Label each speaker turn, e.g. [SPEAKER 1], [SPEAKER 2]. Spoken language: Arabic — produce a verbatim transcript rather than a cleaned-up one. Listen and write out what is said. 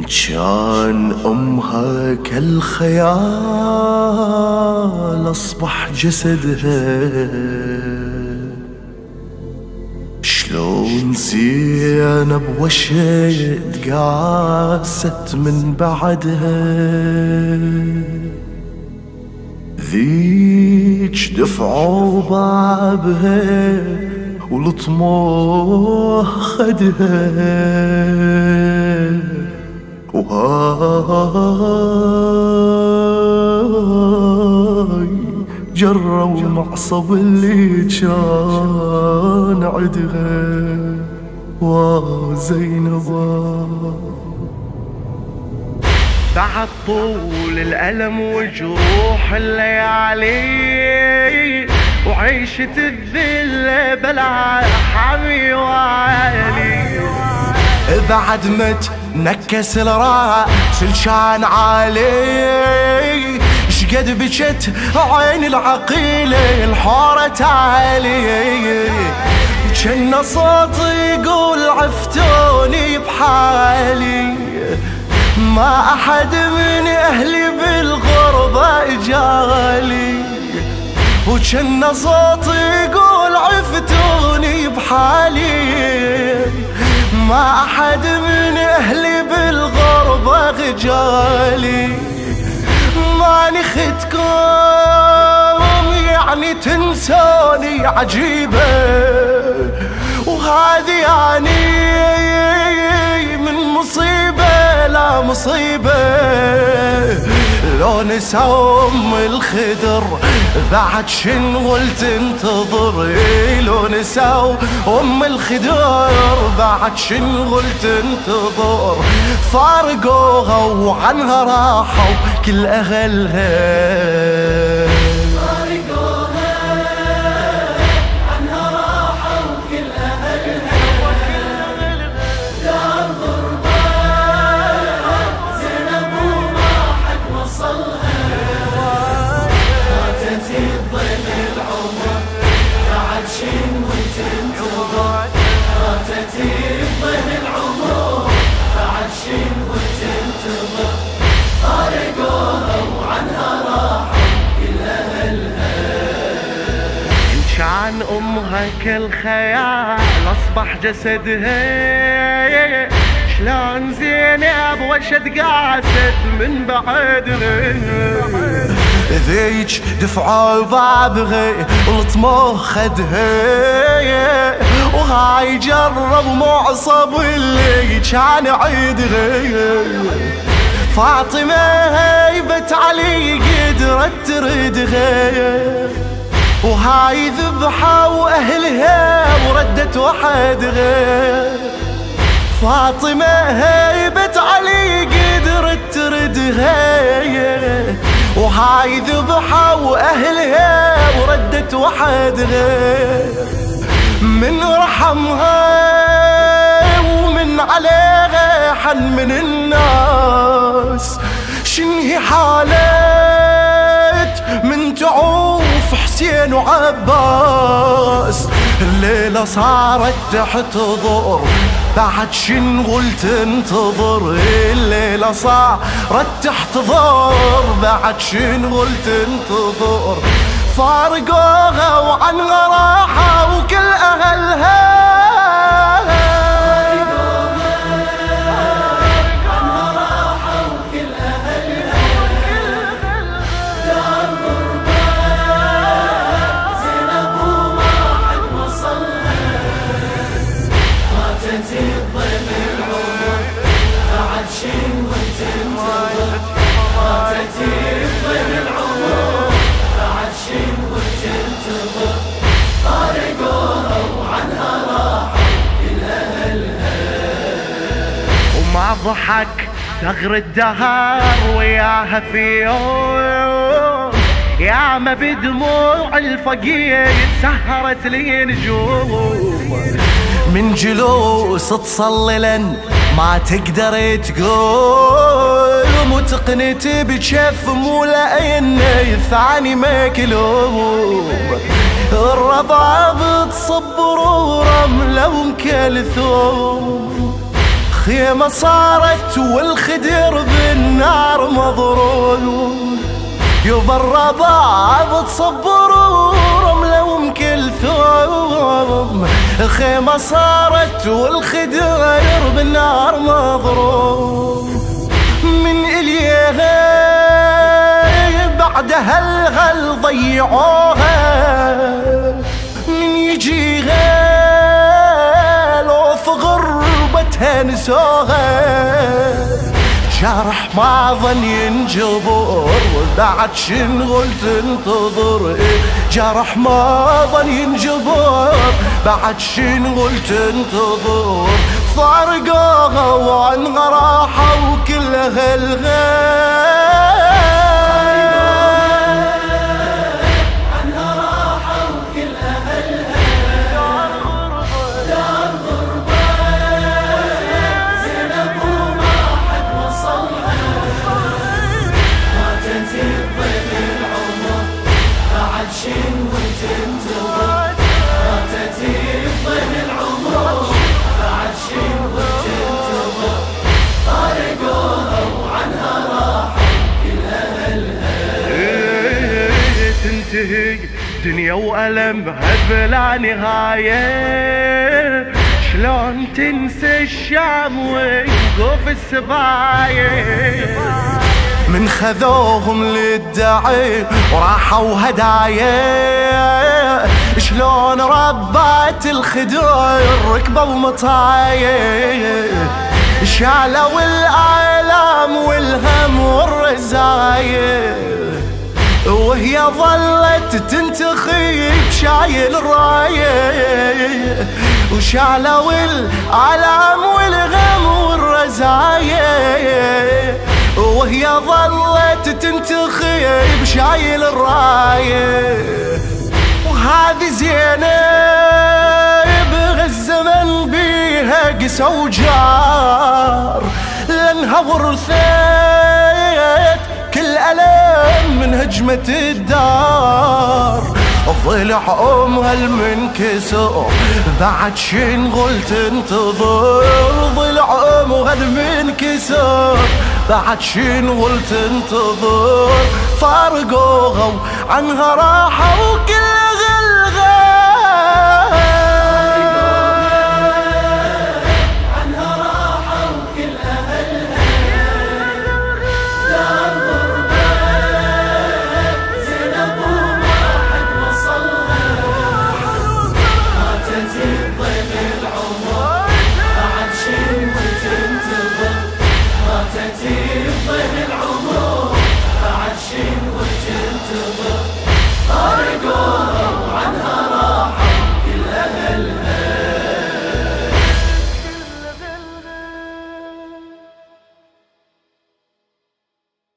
[SPEAKER 1] كان أمها كالخيال أصبح جسدها، شلون زينب وشيت قاست من بعدها، ذيج دفعوا بابها والطموح خدها، وهاي جروا معصب اللي كان عدها وزينبا.
[SPEAKER 2] بعد طول الألم وجروح الليالي وعيشة الذل بلا حمي وعالي،
[SPEAKER 1] بعد ما تنكس الراس الشان عالي، شقد بجت عين العقيلة الحورة تالي، جن صوت يقول عفتوني بحالي، ما أحد من أهلي بالغربة جالي، وجن صوت يقول عفتوني بحالي، ما أحد من أهلي بالغربة غجالي، ما نخدكم يعني تنسوني عجيبة، وهذه يعني من مصيبة لا مصيبة، لو نسوا أم الخدر بعد شنو تنتظر، لو نسوا أم الخدر بعد شنو تنتظر، فارقوها وعنها راحوا كل أهلها،
[SPEAKER 2] كان أمها كالخيال أصبح جسدها، شلون زينب وشد قاست من بعدها،
[SPEAKER 1] ذيج دفعوا بابها والطموح خدها، وهاي جرب معصب اللي كان عيدها، فاطمة هيبت علي قدرت تردها، وهاي ذبحة وأهلها وردت وحدها، فاطمة هيبت علي قدرت تردها، وهاي ذبحة وأهلها وردت وحدها، من رحمها ومن عليها حن من الناس، شنهي حالت من تعوف حسين وعباس، الليلة صارت تحتضر بعد شنغل تنتظر، الليلة صارت تحتضر بعد شنغل تنتظر، فارقوها وعنها راحة وكل أهلها،
[SPEAKER 2] ضحك ثغر الدهر وياها في يوم، يا ما بدموع الفقير سهرت لي نجوم،
[SPEAKER 1] من جلوس تصلي لن ما تقدر تقوم، وتقنت بجف مولعين ثاني مكلوم، الرباب تصبر ورملة ومكلثوم، خيمة صارت والخدر بالنار مضروب، يبا الرباب تصبر ورملة ومكل ثوب. خيمة صارت والخدر بالنار مضروب، من إليها بعدها الغل ضيعوها، من يجيها لو في غربتها نسوها. جرح ما ظن ينجبر وبعد شنغل تنتظر، جرح ما ظن ينجبر بعد شنغل تنتظر. فارقوها وعنها راحة وكلها الغير، عنها راحة وكلها الغير. دار غربة دار غربة زينب وما حد وصلها، ما تنتهي بظل العمر بعد شنغل تنتظر، ما تنتهي بظل العمر بعد شنغل تنتظر. فارقوها وعنها راحة كلها الهي، تنتهي دنيا وألمها بلا نهاية. شلون تنسى الشام ويوقف السبايا، من خذوهم للدعي وراحوا هدايا. شلون ربات الخدر ركبوا مطايا، شالوا الآلام والهم والرزايا، وهي ظلت تنتخي بشايل الراية. وشالوا الآلام والغم والرزايا، وهي ظلت تنتخي بشايل الراية. وهذه زينب غالزمن بيها قسى وجار، لانها ورثت كل ألم من هجمة الدار. ضلع أمها المنكسر بعد شنغل تنتظر، ضلع أمها المنكسر بعد شنغل تنتظر. فارقوها وعنها راحة وكل